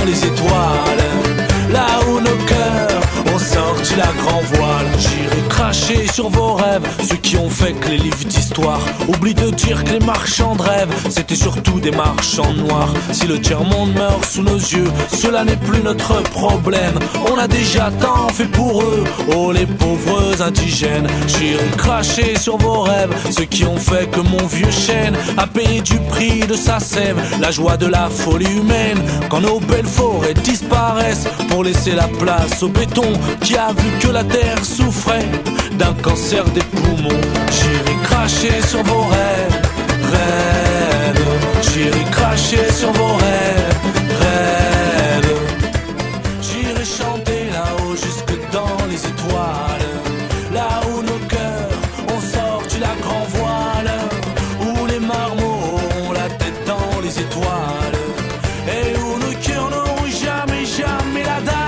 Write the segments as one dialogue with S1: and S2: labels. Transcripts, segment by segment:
S1: les étoiles, là où nos cœurs ont sorti la grand voile. J'irai cracher sur vos rêves, ceux qui ont fait que les livres d'histoire oublient de dire que les marchands de rêves c'était surtout des marchands noirs. Si le tiers-monde meurt sous nos yeux, cela n'est plus notre problème. On a déjà tant fait pour eux, oh les pauvres indigènes. J'irai cracher sur vos rêves, ceux qui ont fait que mon vieux chêne a payé du prix de sa sève la joie de la folie humaine. Quand nos belles forêts disparaissent pour laisser la place au béton qui a vu que la terre souffrait d'un cancer des poumons. J'irai cracher sur vos rêves, rêves. J'irai cracher sur vos rêves, rêves. J'irai chanter là-haut jusque dans les étoiles, là où nos cœurs ont sorti la grand voile, où les marmots ont la tête dans les étoiles, et où nos cœurs n'auront jamais, jamais la dalle.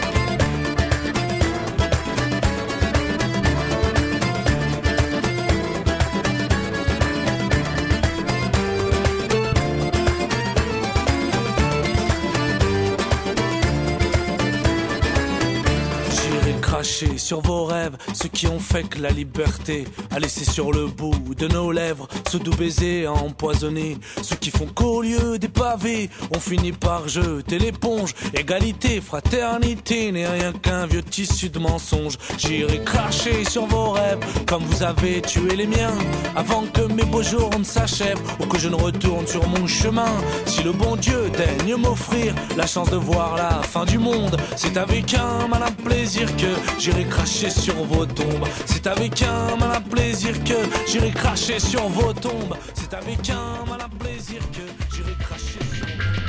S1: Cracher sur vos rêves, ceux qui ont fait que la liberté a laissé sur le bout de nos lèvres ce doux baiser empoisonné. Ceux qui font qu'au lieu des pavés, on finit par jeter l'éponge. Égalité, fraternité n'est rien qu'un vieux tissu de mensonges. J'irai cracher sur vos rêves comme vous avez tué les miens, avant que mes beaux jours ne s'achèvent ou que je ne retourne sur mon chemin. Si le bon Dieu daigne m'offrir la chance de voir la fin du monde, c'est avec un malin plaisir que j'irai cracher sur vos tombes. C'est avec un malin plaisir que j'irai cracher sur vos tombes. C'est avec un malin plaisir que j'irai cracher sur vos tombes.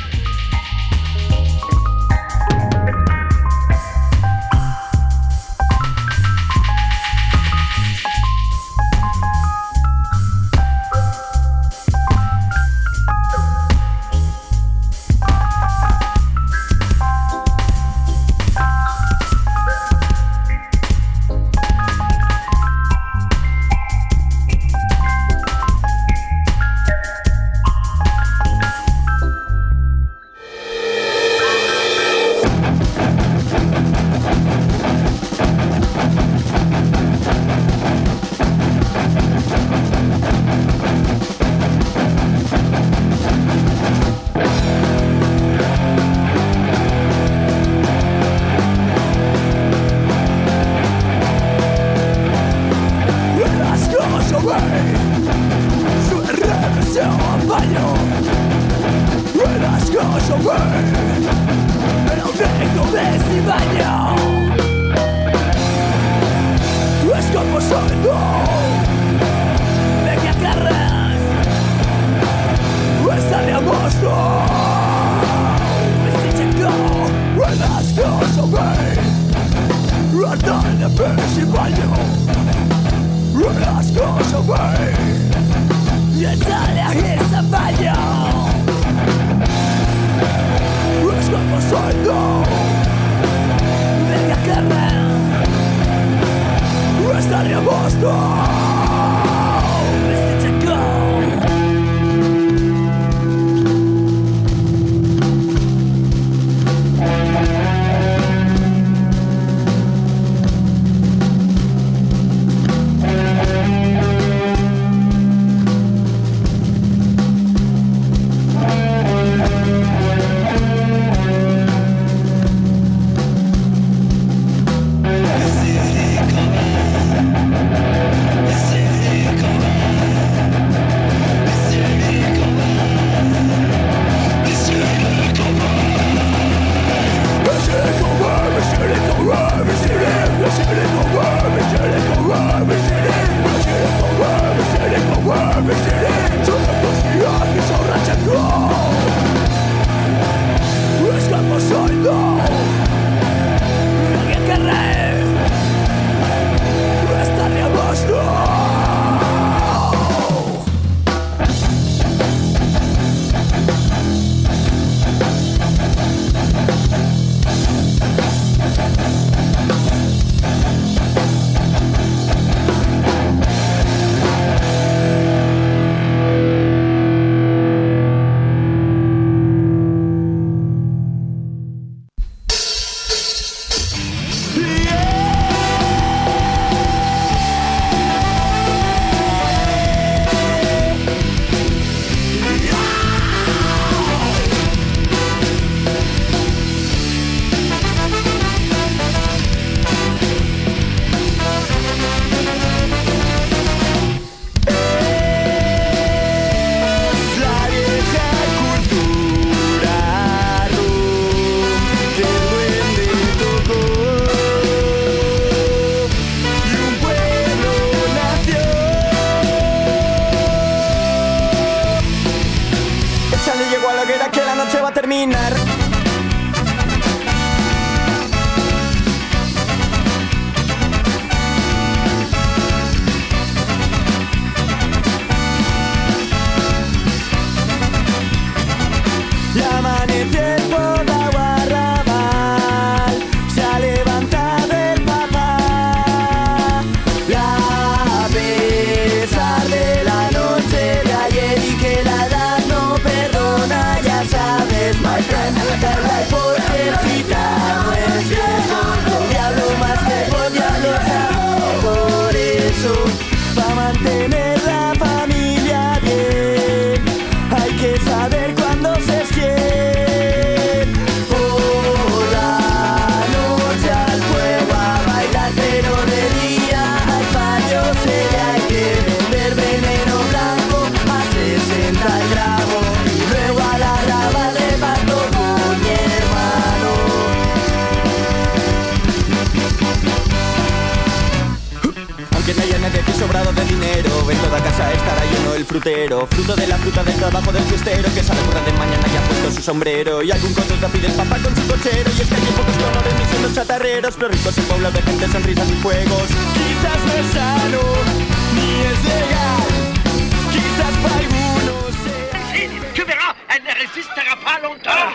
S2: casa estará lleno el frutero, fruto de la fruta del trabajo del fiestero, que sale por la de mañana y ha puesto su sombrero. Y algún conducta pide el papá con su cochero. Y es que hay pocos colores ni siendo chatarreros, pero ricos y pueblos de gente, sonrisas y fuegos. Quizás no es sano, ni es legal, quizás para algunos sea...
S3: Si, tu verras, elle ne résistera pas longtemps.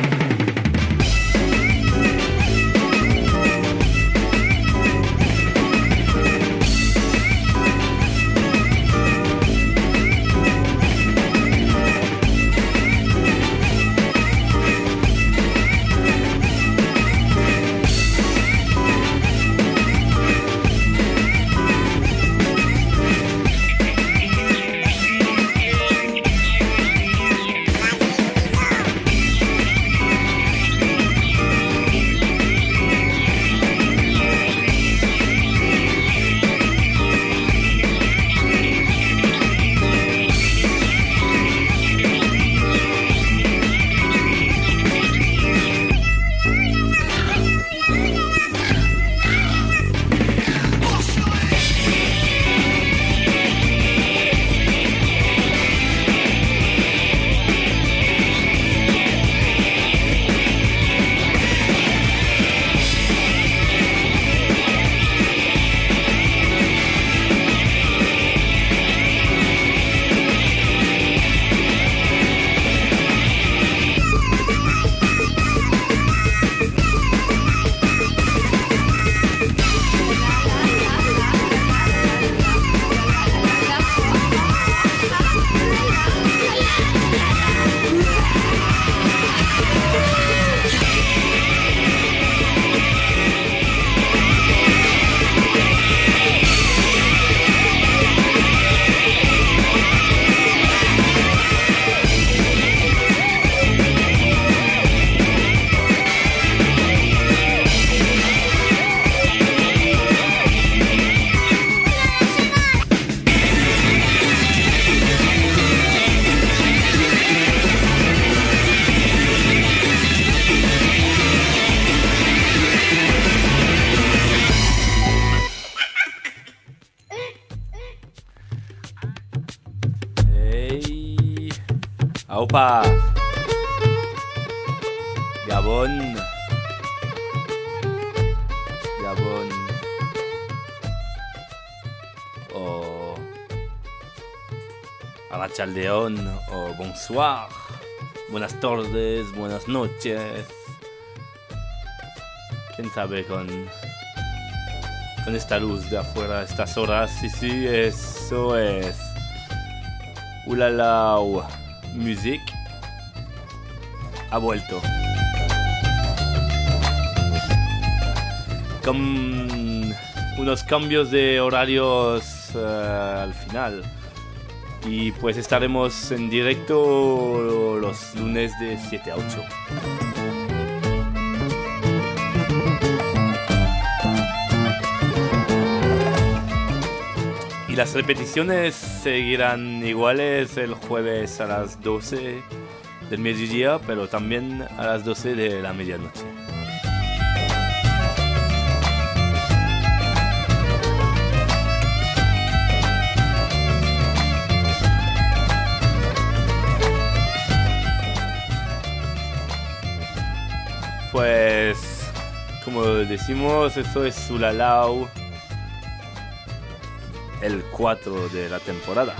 S4: Aupa, Gabon, Gabon, o Arrachaldeón, o bonsoir, buenas tardes, buenas noches. ¿Quién sabe con esta luz de afuera, estas horas? Sí, eso es. Ulalau Music ha vuelto con unos cambios de horarios al final, y pues estaremos en directo los lunes de 7 a 8. Y las repeticiones seguirán iguales el jueves a las 12 del mediodía, pero también a las 12 de la medianoche. Pues, como decimos, esto es Ulalau, el 4 de la temporada.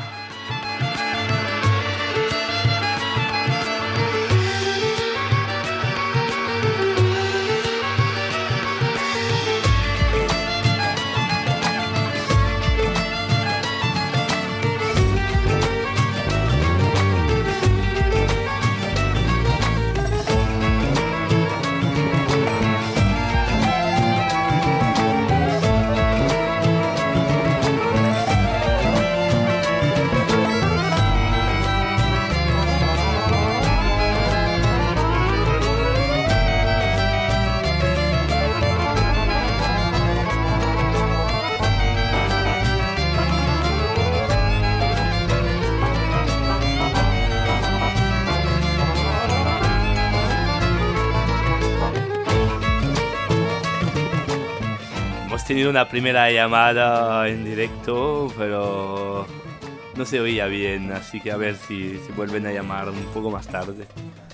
S4: Hemos tenido una primera llamada en directo, pero no se oía bien, así que a ver si vuelven a llamar un poco más tarde.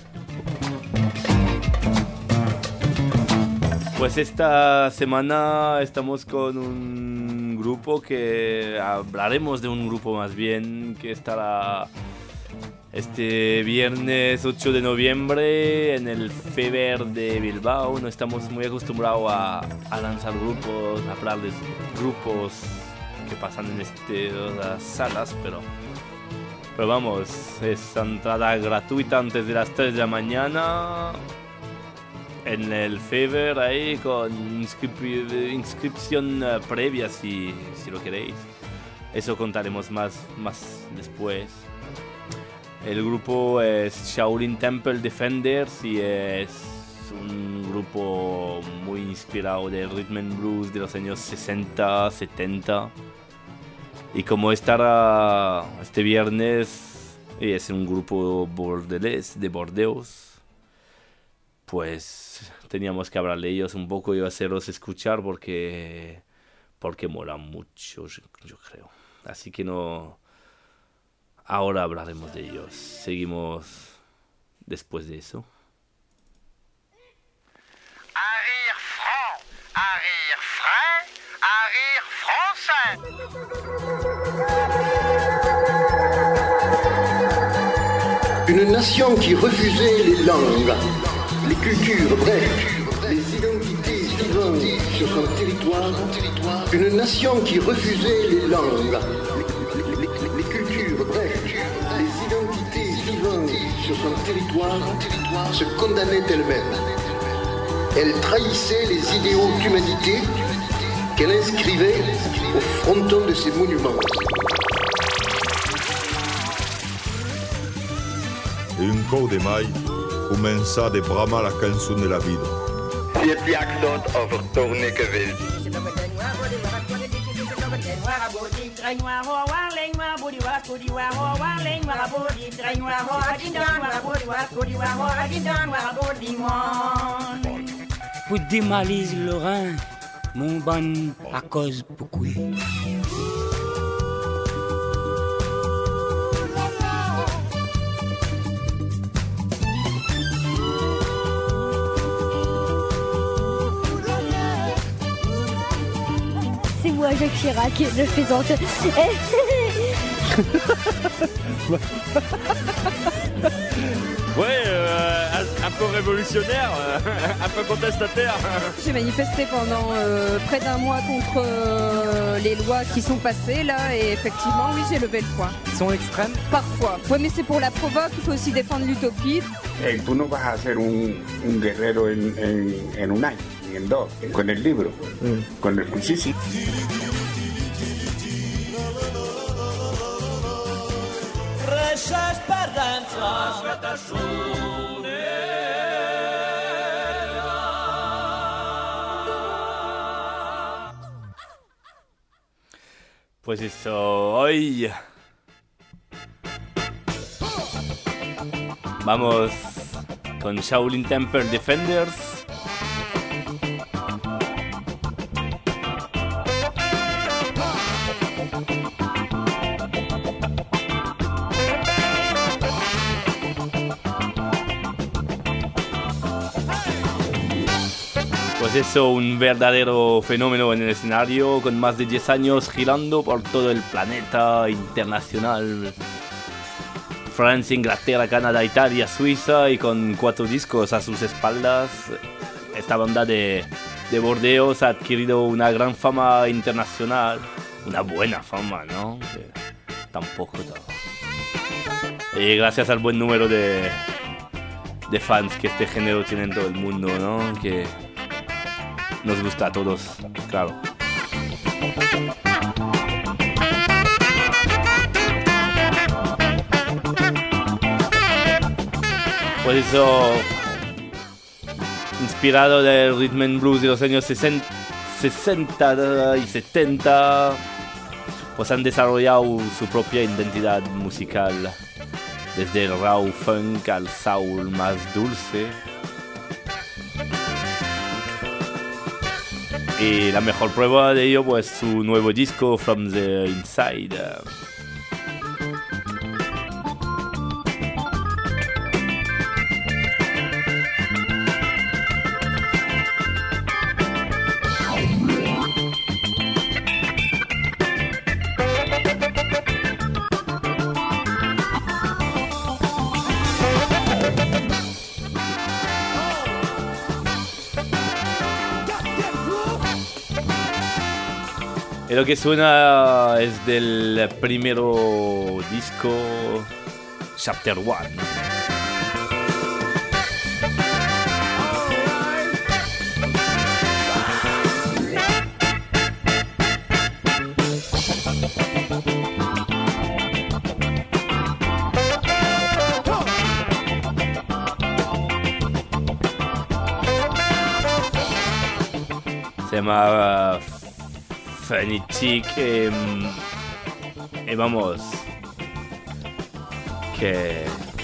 S4: Pues esta semana estamos con un grupo que hablaremos de un grupo más bien que estará este viernes 8 de noviembre en el Fever de Bilbao. No estamos muy acostumbrados a lanzar grupos, a hablar de grupos que pasan en estas salas, pero vamos, es entrada gratuita antes de las 3 de la mañana en el Fever, ahí con inscripción previa si lo queréis. Eso contaremos más después. El grupo es Shaolin Temple Defenders y es un grupo muy inspirado del rhythm and blues de los años 60, 70. Y como estará este viernes y es un grupo bordelés de Bordeaux, pues teníamos que hablar de ellos un poco y hacerlos escuchar porque molan mucho, yo creo. Así que ahora hablaremos de ellos. Seguimos después de eso.
S3: Un rire franc, un rire frais, un rire français.
S5: Une nation qui refusait les langues, les cultures, bref, les identités vivantes sur son territoire. Une nation qui refusait les langues, les cultures, bref, les identités vivantes sur son territoire se condamnait elle-même. Elle trahissait les idéaux d'humanité qu'elle inscrivait au fronton de ses monuments.
S6: E un cou de mai comença de bramar la cançó de la vida.
S7: Si het accent over Torneke wil.
S8: Pour démalise le Rhin, mon ban à cause beaucoup.
S9: C'est moi, Jacques Chirac, je plaisante.
S10: Ouais, un peu révolutionnaire, un peu contestataire.
S11: J'ai manifesté pendant près d'un mois contre les lois qui sont passées là et effectivement oui j'ai levé le poing.
S12: Ils sont extrêmes?
S11: Parfois. Oui mais c'est pour la provoque, il faut aussi défendre l'utopie.
S13: Hey, tú no vas a ser un guerrero en un año, ni en dos, con el libro, con el cuchillo.
S4: Pues eso, hoy vamos con Shaolin Temple Defenders. Pues eso, un verdadero fenómeno en el escenario, con más de 10 años girando por todo el planeta internacional. Francia, Inglaterra, Canadá, Italia, Suiza, y con 4 discos a sus espaldas. Esta banda de Bordeaux ha adquirido una gran fama internacional. Una buena fama, ¿no? Que tampoco todo. Y gracias al buen número de fans que este género tiene en todo el mundo, ¿no? Que nos gusta a todos, claro. Pues eso, inspirado del rhythm and blues de los años 60 y 70, pues han desarrollado su propia identidad musical, desde el raw funk al soul más dulce. Y la mejor prueba de ello, pues su nuevo disco, From the Inside. Y lo que suena es del primero disco, Chapter 1. Se llama Funny Chick y vamos, que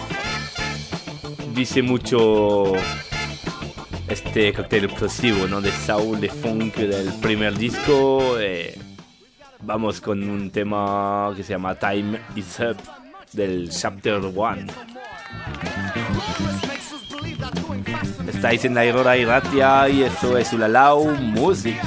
S4: dice mucho este cóctel explosivo, ¿no? De soul, de funk del primer disco. Vamos con un tema que se llama Time Is Up del Chapter 1. Estáis en la Aurora y Ratia y eso es Ulalau Music.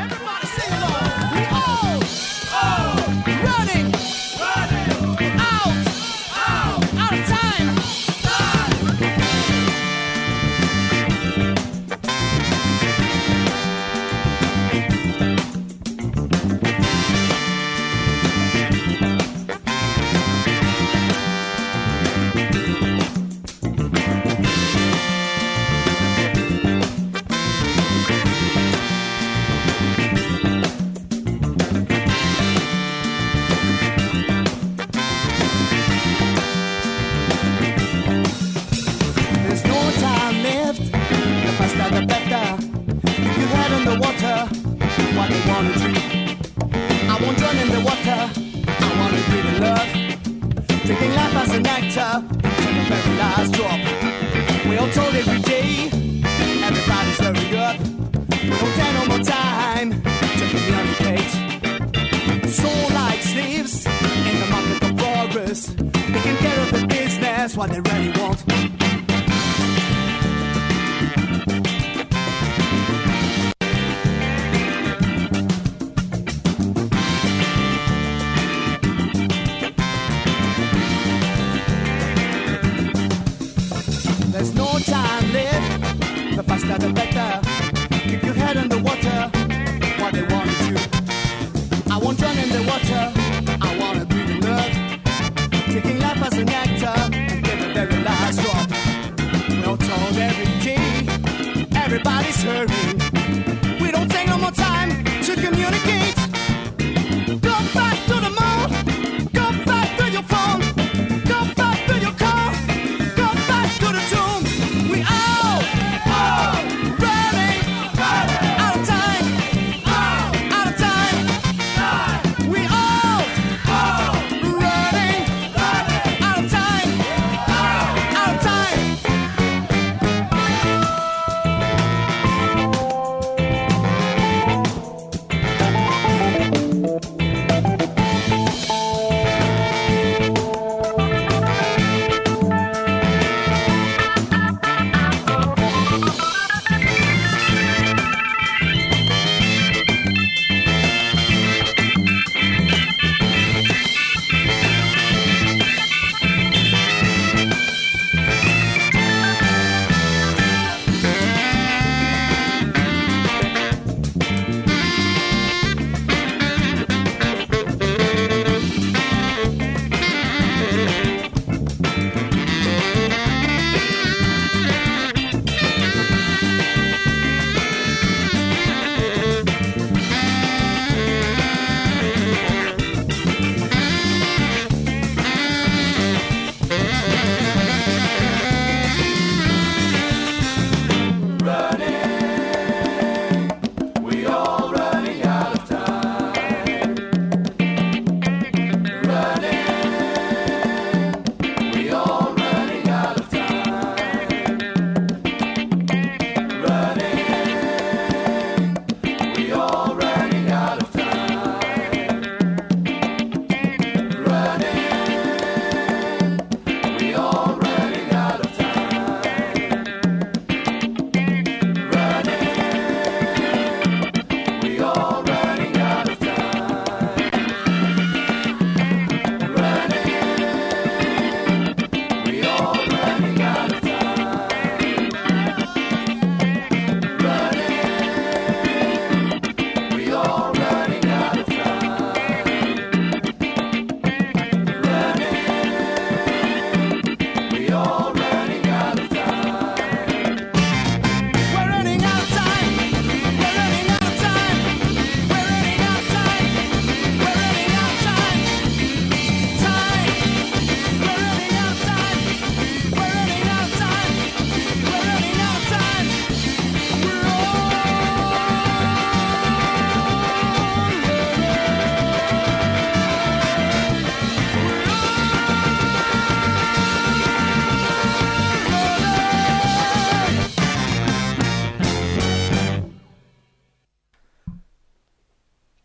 S12: What they really want. There's no time left. The faster the better. Keep your head in the water. What they want to do. I won't drown in the water. I wanna breathe in love. Taking life as an actor. Very last drop. We're told every day, everybody's hurrying. We don't take no more time to communicate. Go back to the mall, go back to your phone, go back to your car, go back to the tomb. We all running out of time, out of time. We all running out of time.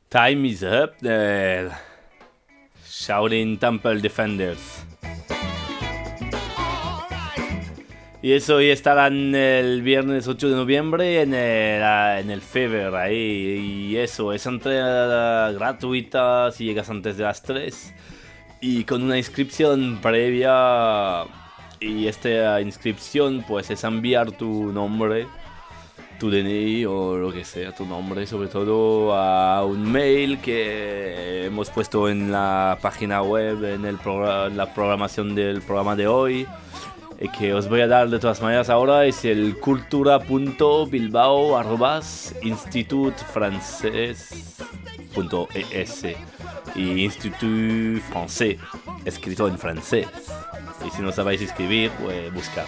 S4: Time is Up de Shaolin Temple Defenders. Y eso ya estarán el viernes 8 de noviembre en el Fever ahí. Y eso, es entrada gratuita si llegas antes de las 3. Y con una inscripción previa. Y esta inscripción pues es enviar tu nombre, tu DNI o lo que sea, tu nombre sobre todo, a un mail que hemos puesto en la página web, en la programación del programa de hoy. Que os voy a dar de todas maneras ahora, es el cultura.bilbao@institutfrancés.es y Institut Français escrito en francés. Y si no sabéis escribir, pues buscar.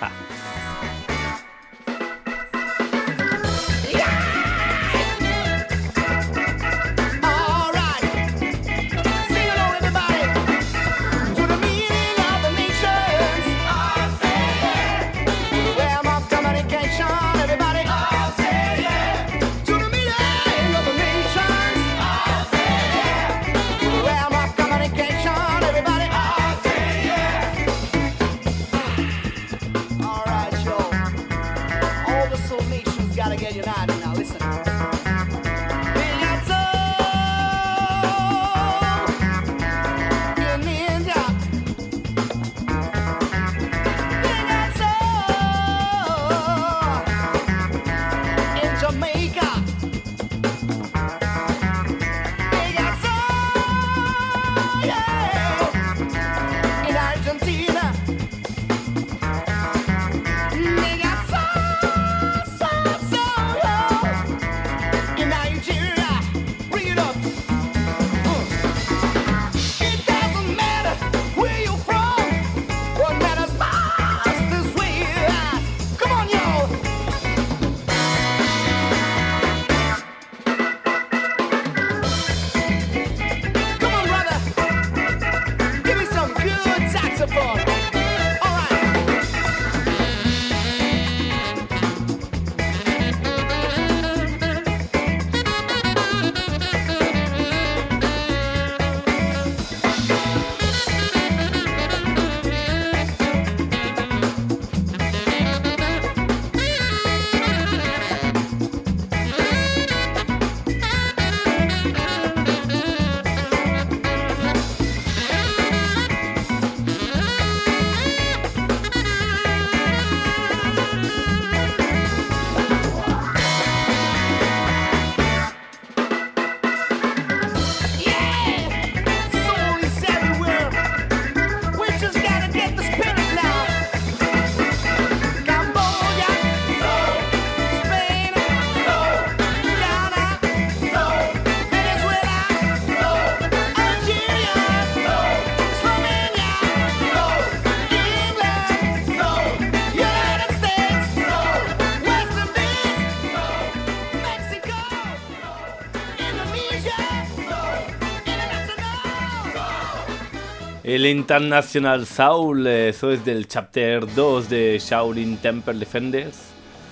S4: El International Soul, eso es del Chapter 2 de Shaolin Temple Defenders.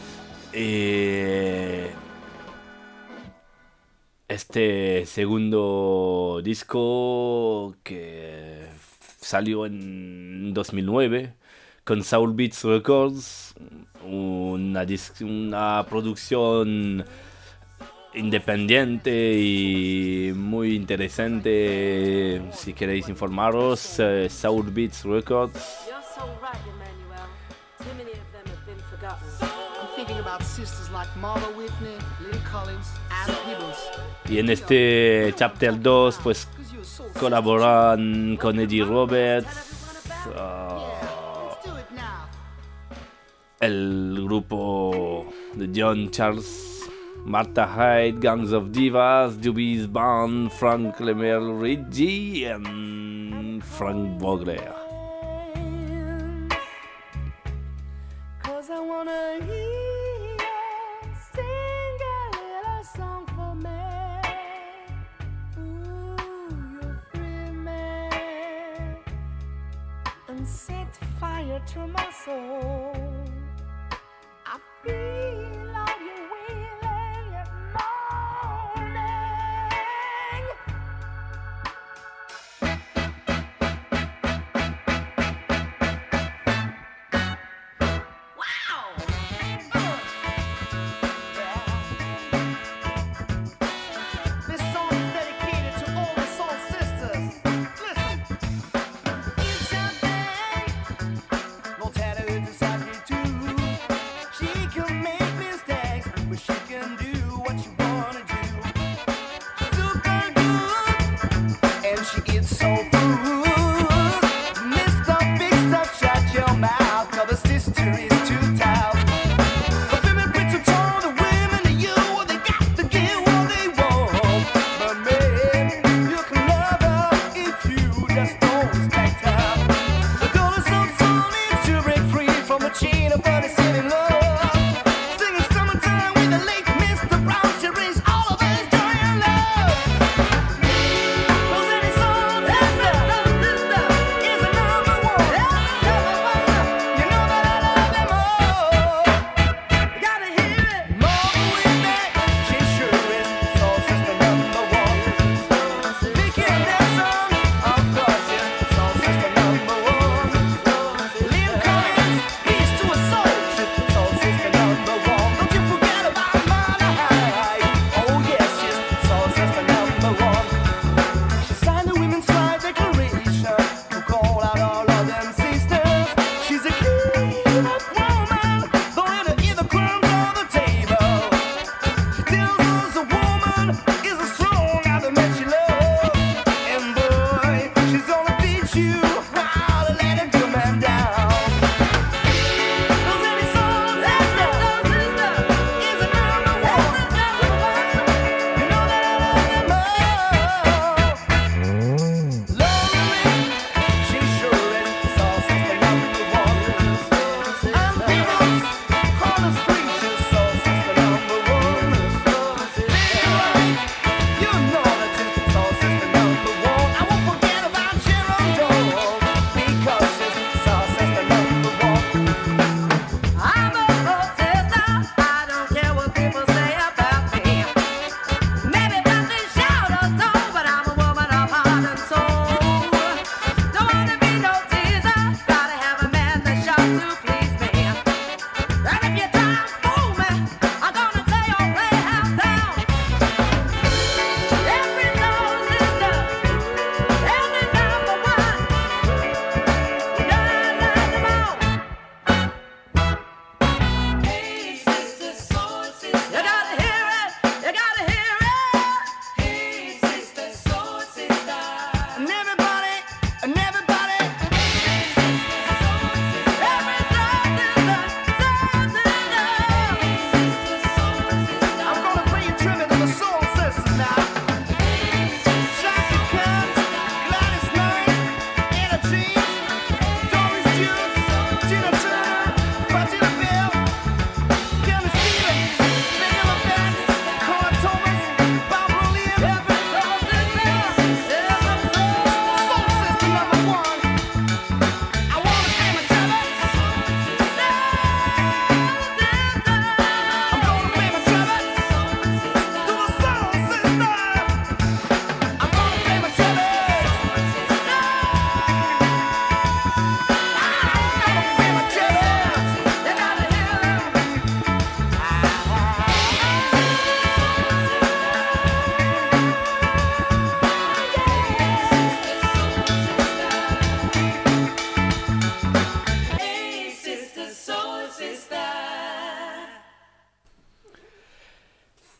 S4: Este segundo disco que salió en 2009 con Soul Beats Records, una producción independiente y muy interesante. Si queréis informaros, Soul Beats Records. Y en este Chapter 2 pues colaboran con Eddie Roberts, el grupo de John Charles, Martha Hyde, Gangs of Divas, Dubie's Band, Frank Lemer-Ridgey y Frank Vogler.
S14: Set fire to my soul. I feel all your wailing and moaning.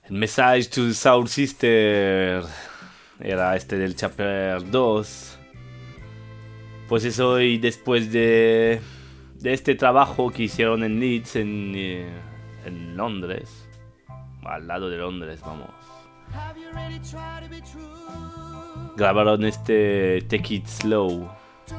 S4: El Message to Soul Sister era este del Chapter 2. Pues eso, y después de este trabajo que hicieron en Leeds, en Londres, al lado de Londres, vamos, grabaron este Take It Slow.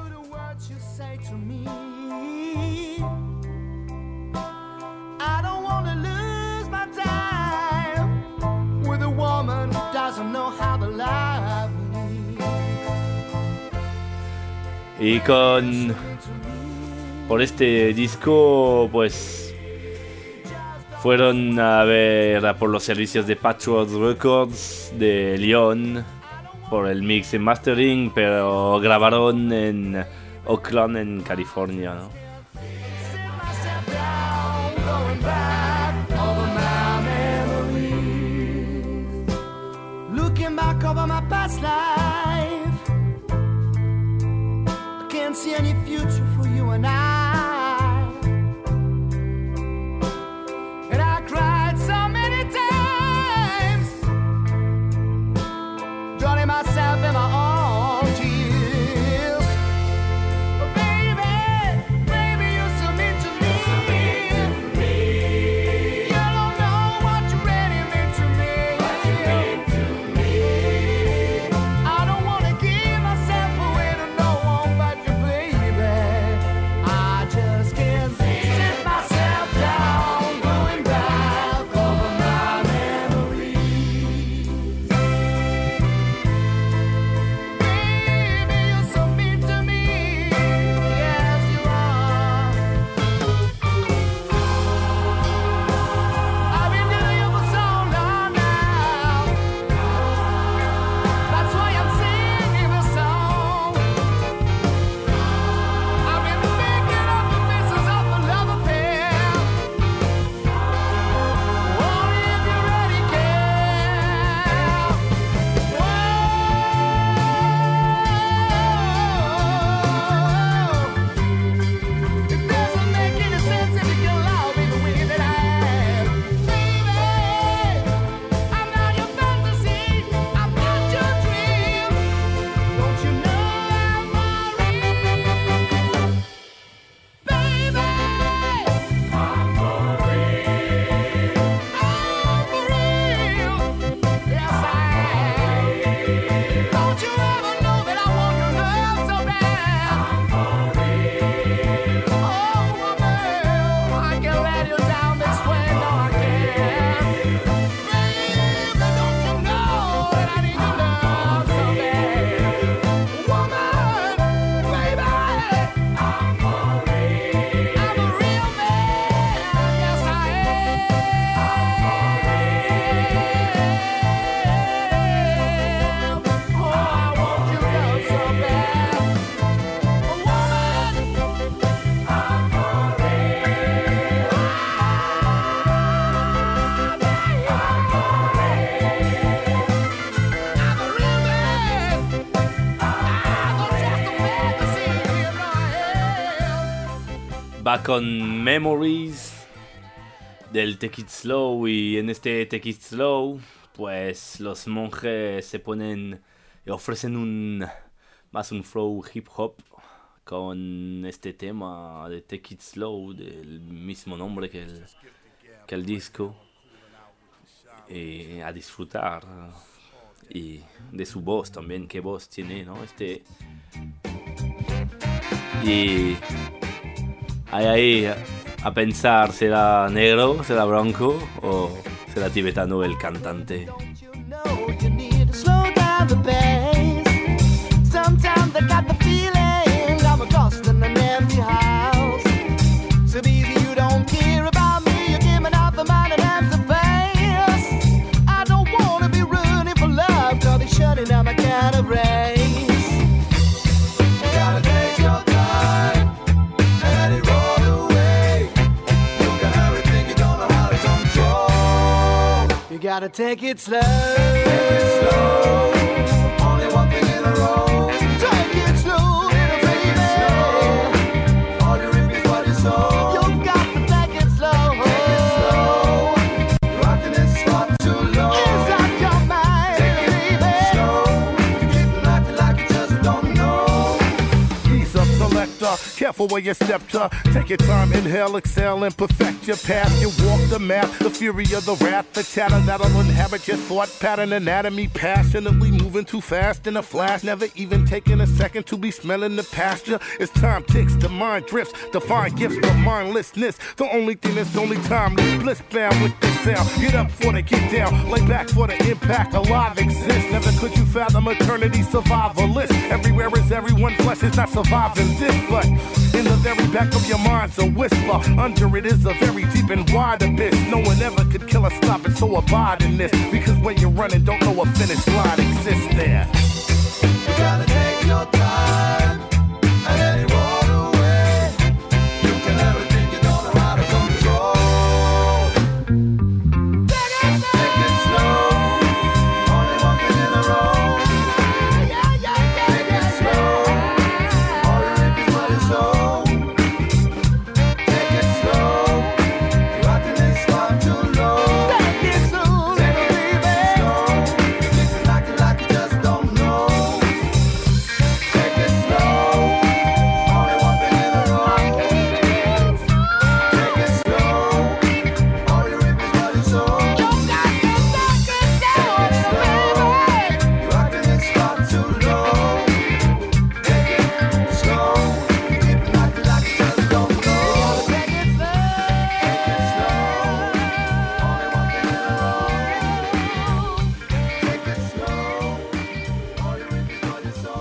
S12: I don't wanna lose my time with a woman who doesn't know how to love me.
S4: Y por este disco, pues fueron a ver por los servicios de Patriots Records de Lyon por el mix y mastering, pero grabaron en Oakland, en California, ¿no?
S12: Looking back over my past life, I can't see any future for you and I. And I cried so many times, drowning myself in my own tears. But baby, you're so mean to me. You don't know what you really mean to me. I don't wanna give myself away to no one but you, baby. I just can't sit myself down, going back over my memories. Baby, you're so mean to me. Yes, you are. I've been doing you for so long now. That's why I'm singing this song. I've been thinking of the pieces of the love affair. Only if you really care. It doesn't make any sense if you can love me the way that I am. Baby, I'm not your fantasy, I'm not your dream. Don't you know I'm for real? Baby, I'm for real. I'm for real. Yes, I am. Don't you ever know that I want your love so bad? I'm for real. Oh, woman, I can let you down this way, no, I can't. Baby, don't you know that I need your love so bad? Woman, baby, I'm for real. I'm a real man, yes I am. I'm for real. Oh, I want your love so bad. Woman, I'm for real. I'm a real man. I'm not just a fantasy in my head.
S4: Back on Memories del Take It Slow. Y en este Take It Slow, pues los monjes se ponen y ofrecen más un flow hip hop con este tema de Take It Slow del mismo nombre que el disco, y a disfrutar y de su voz también, qué voz tiene, ¿no? Y ahí a pensar, ¿será negro, será blanco o será tibetano el cantante?
S12: You need to slow down the pace. Sometimes I got the feeling I'm a ghost in an empty house. So easy you don't care about me. You're giving out the mind and empty face. I don't wanna be running for love, 'cause they're shutting down my kind of race. You gotta take your time, let it roll away. You got everything you don't know how to control. You gotta take it slow. Take it slow. Only one thing in a row. Take it slow, little baby. All you reap is what you sow. You've got to take it slow. Take it slow. You're acting this spot too low.
S15: careful where you step to. Take your time, inhale, exhale, and perfect your path. You walk the map, the fury of the wrath, the chatter that'll inhabit your thought pattern, anatomy, passionately moving too fast in a flash, never even taking a second to be smelling the pasture. As time ticks, the mind drifts, define gifts, but mindlessness. The only thing that's only timeless, bliss bound with the sound. Get up for the get down, lay back for the impact. Alive exists, never could you fathom eternity survivalist. Everywhere is everyone, flesh is not surviving this, but in the very back of your mind's a whisper. Under it is a very deep and wide abyss. No one ever could kill or stop it, so abide in this. Because when you're running, don't know a finish line exists there.
S12: You gotta take your time and let it roll away. You can everything you don't know how to control. Take it slow, only walking in the road. Take it slow, all you reap is what you sow. Take it slow, you're rocking this spot too low. Take it slow, take it slow, keep it like you just don't know. Take it slow, only one thing in the road. Take it slow, all you reap is what you sow. Take it slow, you're rocking this spot too low. Take it slow, keep it like you just don't know. Take it slow, only one thing in the road. Take it slow, all you reap is what you sow.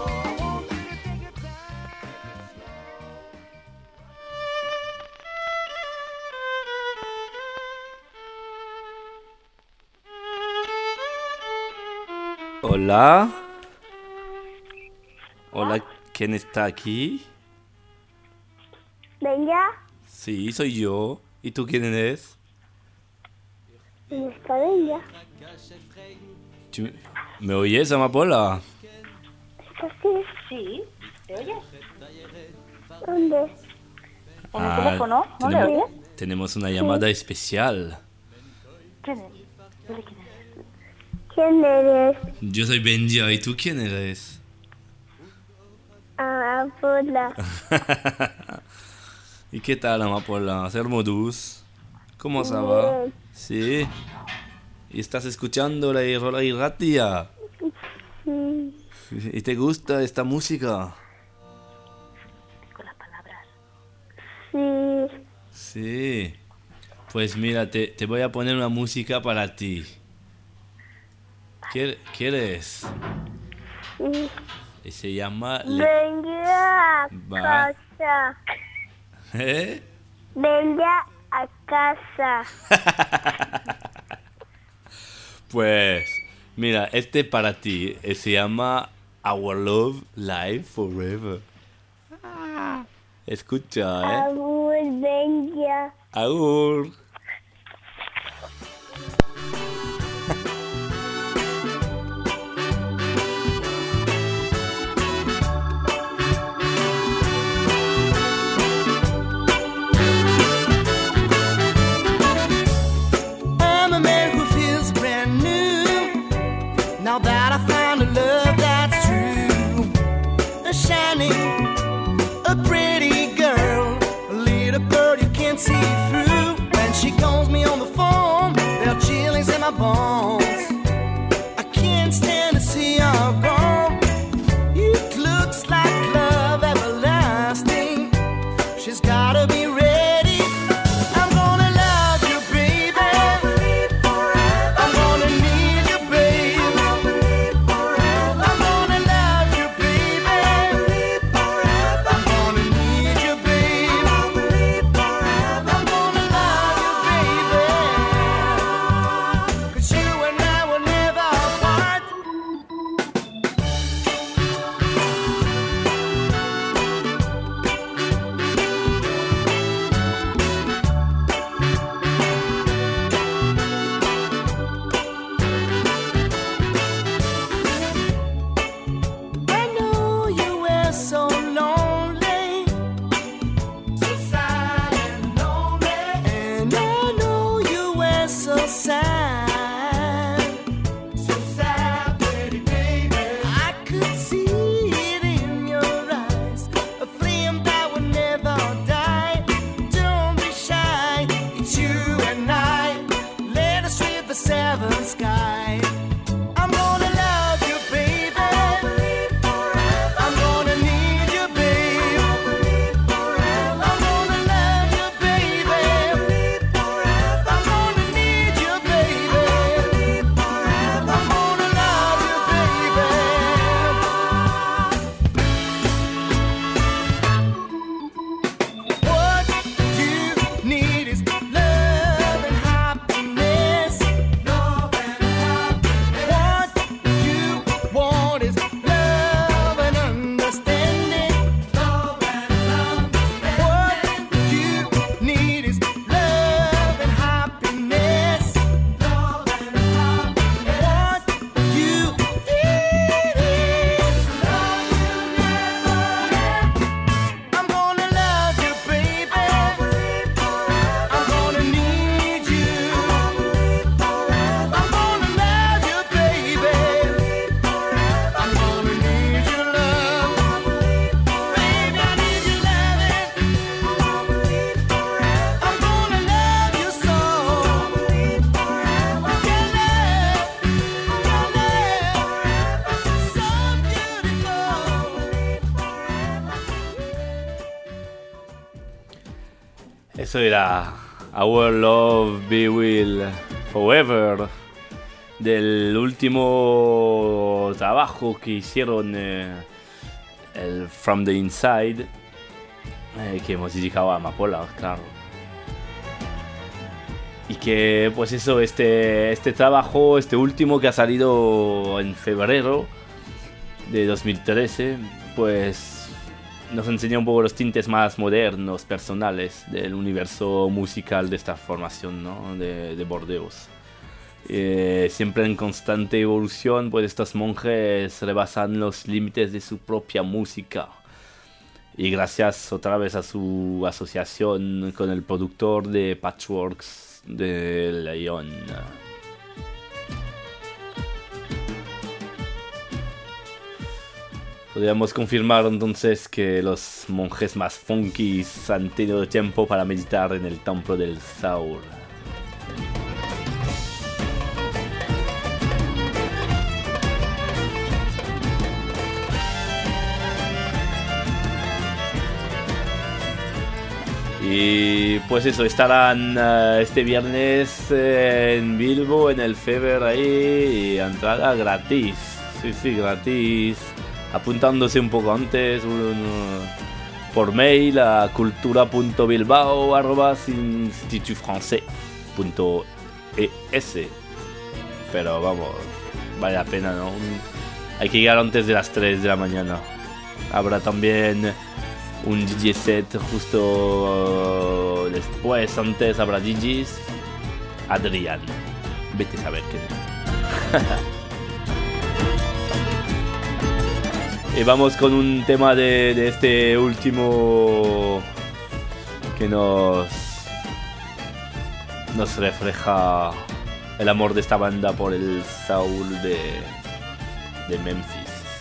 S4: Hola. Hola, ¿quién está aquí?
S9: Venga,
S4: Sí, soy yo. ¿Y tú quién eres?
S9: ¿dónde está Venga?
S4: ¿Me oyes, Amapola?
S9: ¿Está así?
S16: Sí, ¿te oyes?
S9: ¿Dónde?
S16: ¿En el teléfono? ¿No le oyes?
S4: Tenemos una llamada especial.
S16: ¿Quién es? Dile quién es.
S9: ¿Quién eres?
S4: Yo soy Benja, ¿y tú quién eres?
S9: Amapola.
S4: ¿Y qué tal, Amapola? ¿Ser modus? ¿Cómo se va?
S9: Bien.
S4: Sí. ¿Y estás escuchando la Rola Irratia?
S9: Sí.
S4: ¿Y te gusta esta música?
S9: Sí.
S4: Sí. Pues mira, te voy a poner una música para ti. ¿Quieres?
S9: Sí.
S4: Y se llama...
S9: Venga a
S4: Va.
S9: casa.
S4: ¿Eh?
S9: Venga a casa.
S4: Pues, mira, este para ti. Se llama Our Love Live Forever. Escucha,
S9: Amor, venga.
S4: Agur.
S12: I'm a man who feels brand new. Now that I found a love that's true, a shining, a pretty girl, a little bird you can't see through. When she calls me on the phone, there are chillings in my bones. I can't stand to see her go. It looks like love everlasting. She's gotta be ready. I'm gonna love you, baby. I'm gonna need you, baby. I'm gonna love you, baby. I'm gonna need you, baby. I'm gonna love you, baby. 'Cause you and I will never part. I know you were so lonely, so sad and lonely, and I know you were so sad, pretty baby. I could see it in your eyes, a flame that would never seventh sky. I'm gonna love you, baby. I'm gonna need you, babe. I'm gonna love you, baby. I'm gonna need you, baby. I'm gonna love you, baby. What you need is love and happiness. Love and happiness. What you want is love and understanding. Love and understanding. What you need is love and happiness. Love and happiness. What you need is love you never had. I'm gonna love you, baby. I'm gonna need you. I'm gonna love you, baby. I'm gonna need your love. Baby, I need your loving. I'm gonna love you so. Your love, so beautiful.
S4: Eso era Our Love Be Will Forever, del último trabajo que hicieron, el From the Inside, que hemos dedicado a Amapola, claro. Y que pues eso, este trabajo, este último que ha salido en febrero de 2013, pues nos enseña un poco los tintes más modernos, personales del universo musical de esta formación, ¿no? de Bordeaux. Siempre en constante evolución, pues estos monjes rebasan los límites de su propia música. Y gracias otra vez a su asociación con el productor de Patchworks de Lyon. Podríamos confirmar entonces que los monjes más funkis han tenido tiempo para meditar en el templo del Soul. Y pues eso, estarán este viernes en Bilbo, en el Fever ahí, y entrada gratis. Sí, gratis. Apuntándose un poco antes por mail a cultura.bilbao@institutfrancais.es. Pero vamos, vale la pena, ¿no? Hay que llegar antes de las 3 de la mañana. Habrá también un DJ set justo después, antes habrá DJs. Adrián, vete a saber qué. Y vamos con un tema de este último que nos refleja el amor de esta banda por el soul de Memphis.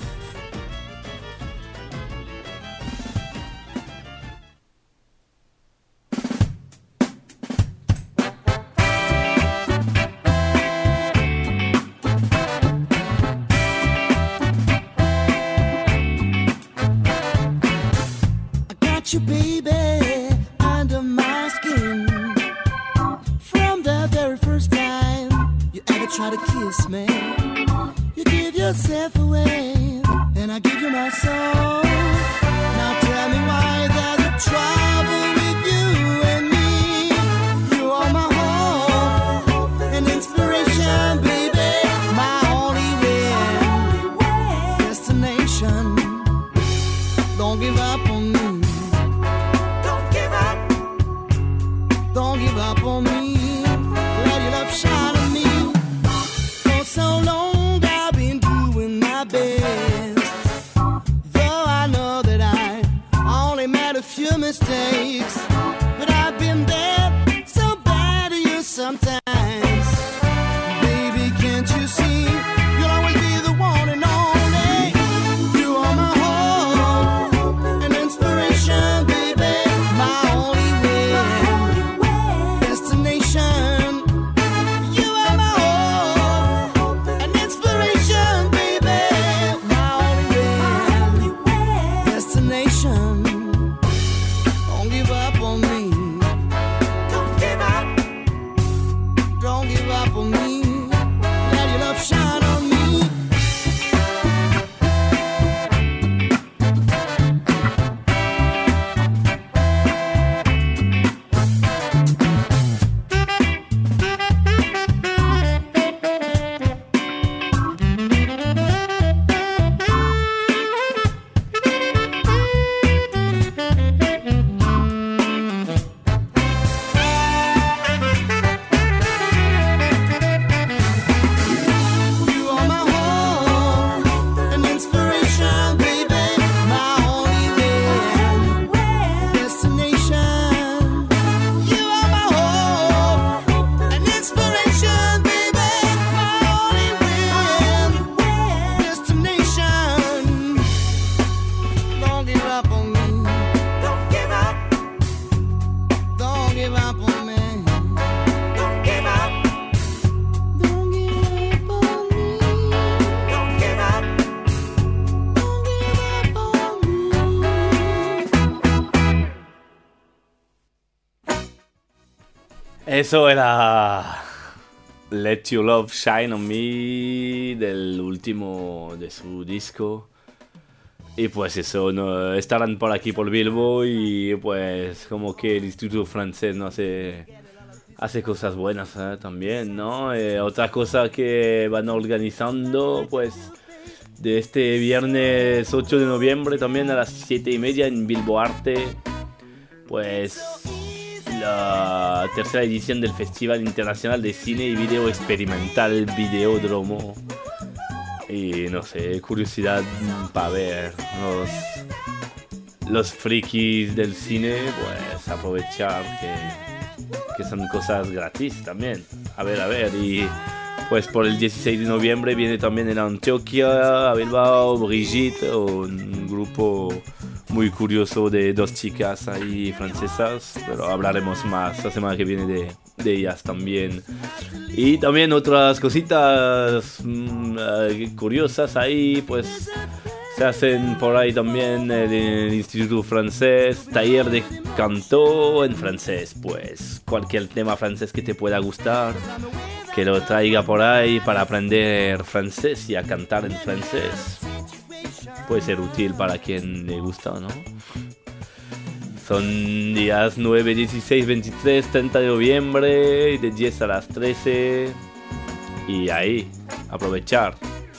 S12: You, baby, under my skin. From the very first time you ever try to kiss me, you give yourself away, and I give you my soul. Now tell me why there's a trouble with you and me. You are my hope and inspiration, baby, my only way, destination. Don't give up on me. Don't give up on me. Let your love shine on me. For so long I've been doing my best, though I know that I only made a few mistakes.
S4: Eso era Let Your Love Shine on Me, del último de su disco. Y pues eso, ¿no? Estarán por aquí por Bilbo y pues como que el Instituto Francés no hace cosas buenas también, ¿no? Otra cosa que van organizando, pues de este viernes 8 de noviembre también a las 7:30 en Bilbo Arte, pues la tercera edición del Festival Internacional de Cine y Video Experimental Videódromo. Y no sé, curiosidad para ver los frikis del cine, pues aprovechar que son cosas gratis también. A ver, y pues por el 16 de noviembre viene también en Antioquia, a Bilbao, Brigitte, un grupo muy curioso de dos chicas ahí francesas, pero hablaremos más la semana que viene de ellas también. Y también otras cositas curiosas ahí, pues se hacen por ahí también el Instituto Francés, taller de canto en francés, pues cualquier tema francés que te pueda gustar, que lo traiga por ahí para aprender francés y a cantar en francés. Puede ser útil para quien le gusta, ¿no? Son días 9, 16, 23, 30 de noviembre, de 10 a las 13. Y ahí, aprovechar.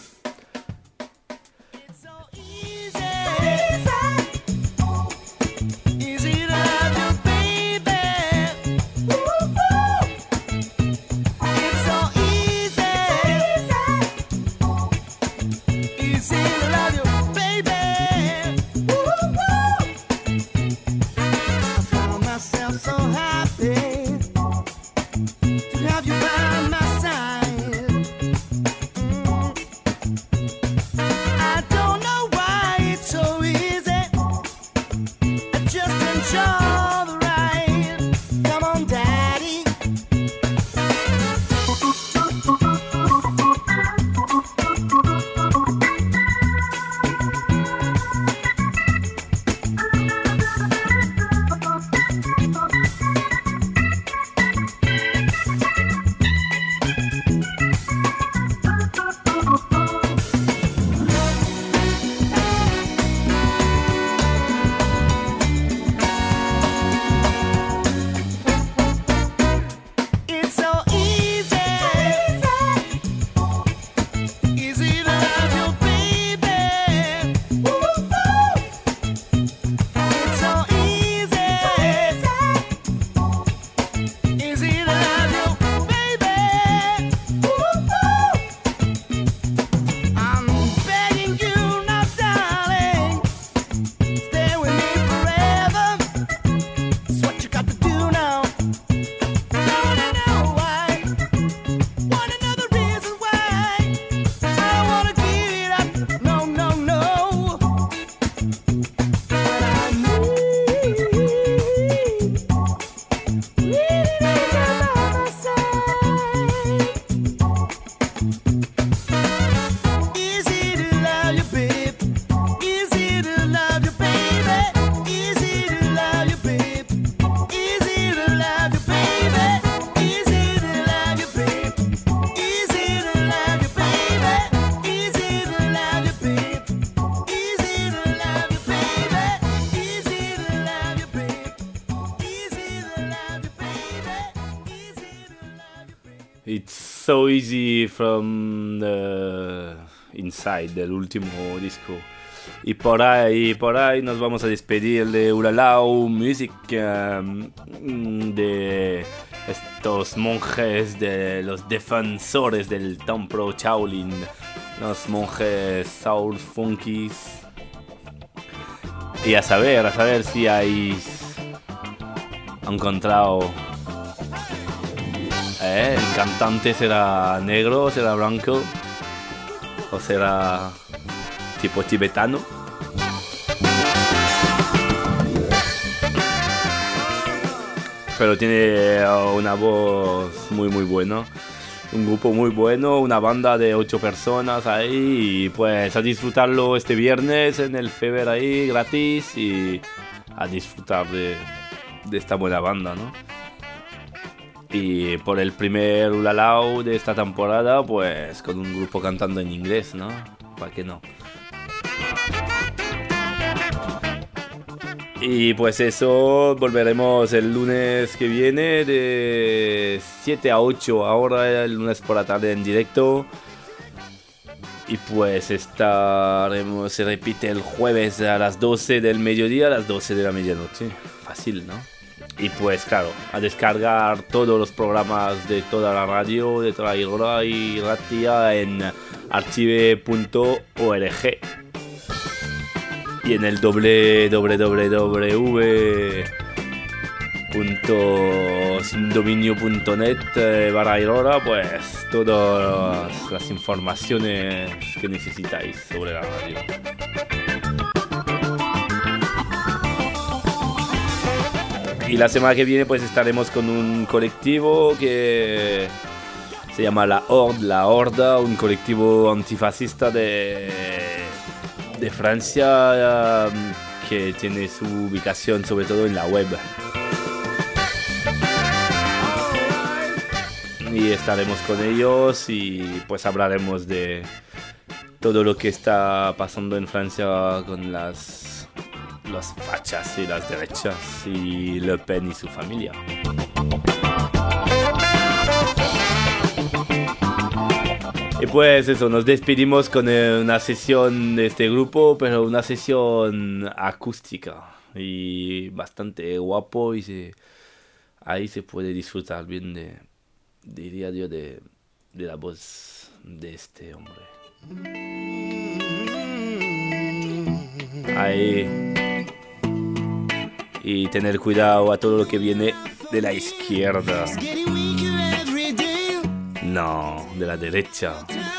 S4: It's So Easy from the Inside, del último disco. Y por ahí nos vamos a despedir de Ulalau Music, de estos monjes, de los defensores del templo Shaolin, los monjes Soul Funkies. Y a saber si hay encontrado... ¿El cantante será negro, será blanco o será tipo tibetano? Pero tiene una voz muy buena, un grupo muy bueno, una banda de 8 personas ahí, y pues a disfrutarlo este viernes en el Fever ahí gratis y a disfrutar de esta buena banda, ¿no? Y por el primer Ulalau de esta temporada, pues con un grupo cantando en inglés, ¿no? ¿Para qué no? Y pues eso, volveremos el lunes que viene de 7 a 8, ahora el lunes por la tarde en directo. Y pues se repite el jueves a las 12 del mediodía, a las 12 de la medianoche. Fácil, ¿no? Y pues claro, a descargar todos los programas de toda la radio, de toda la Irratia en archive.org. Y en el www.sindominio.net/Aurora, pues todas las informaciones que necesitáis sobre la radio. Y la semana que viene pues estaremos con un colectivo que se llama La Horda, un colectivo antifascista de Francia, que tiene su ubicación sobre todo en la web. Y estaremos con ellos y pues hablaremos de todo lo que está pasando en Francia con las fachas y las derechas y Le Pen y su familia. Y pues eso, nos despedimos con una sesión de este grupo, pero una sesión acústica y bastante guapo, y ahí se puede disfrutar bien de la voz de este hombre. Ahí. Y tener cuidado a todo lo que viene de la izquierda. No, de la derecha.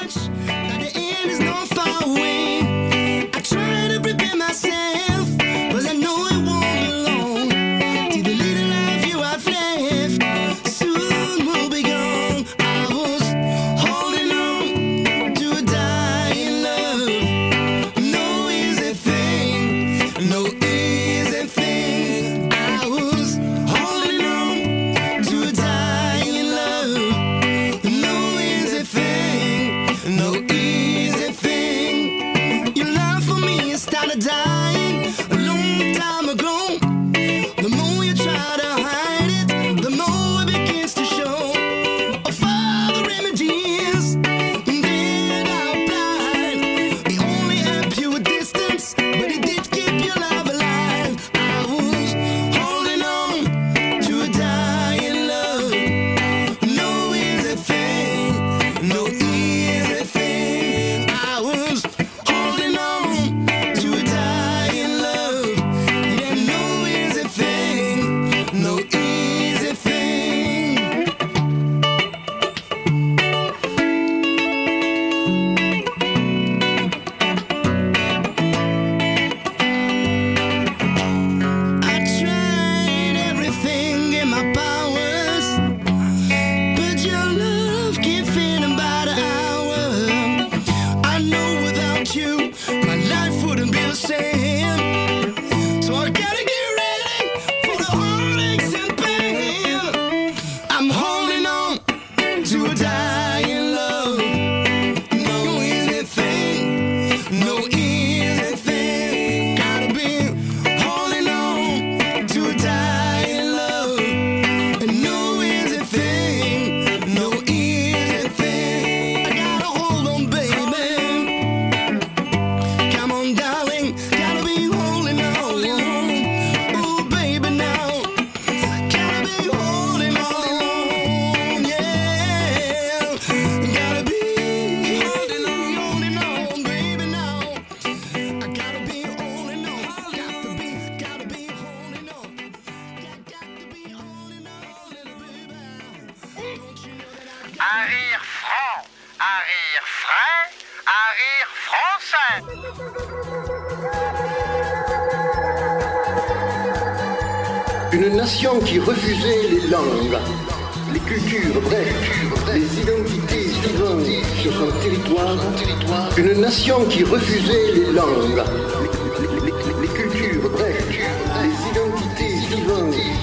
S5: Une nation qui refusait les langues, les cultures, bref, les identités vivantes sur son territoire. Une nation qui refusait les langues, les cultures, bref, les identités vivantes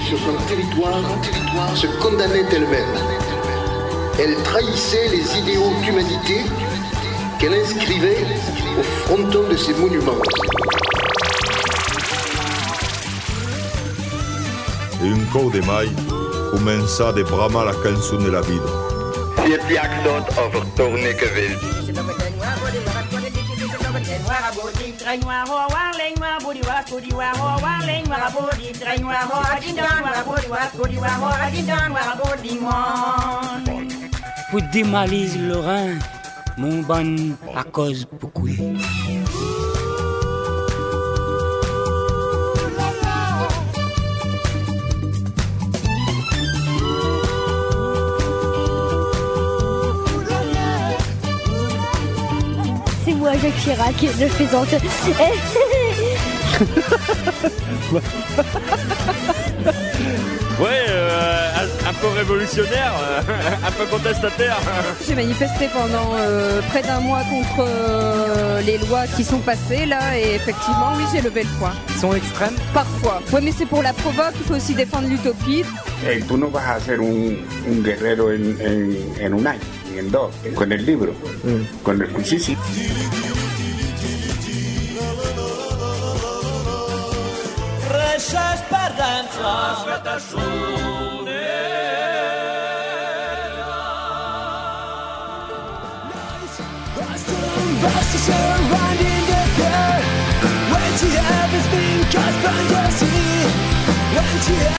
S5: sur son territoire se condamnait elle-même. Elle trahissait les idéaux d'humanité qu'elle inscrivait au fronton de ses monuments.
S6: E un cou de mai comença de bramar la cançó de la vida.
S7: 400 over Tourniqueville.
S8: Pour démaliser le Rhin, mon ban à cause beaucoup.
S9: C'est moi, Jacques Chirac, je plaisante.
S10: Ouais, un peu révolutionnaire, un peu contestataire.
S11: J'ai manifesté pendant près d'un mois contre les lois qui sont passées là et effectivement oui j'ai levé le poing.
S17: Ils sont extrêmes?
S11: Parfois. Ouais mais c'est pour la provoque, il faut aussi défendre l'utopie.
S13: Tú no vas a ser un guerrero en un año, ni en dos, con el libro, con el cuchillo.
S1: Reixa esperança que t'ajudi. Buses surrounding the girl when she has been cast by the sea. When she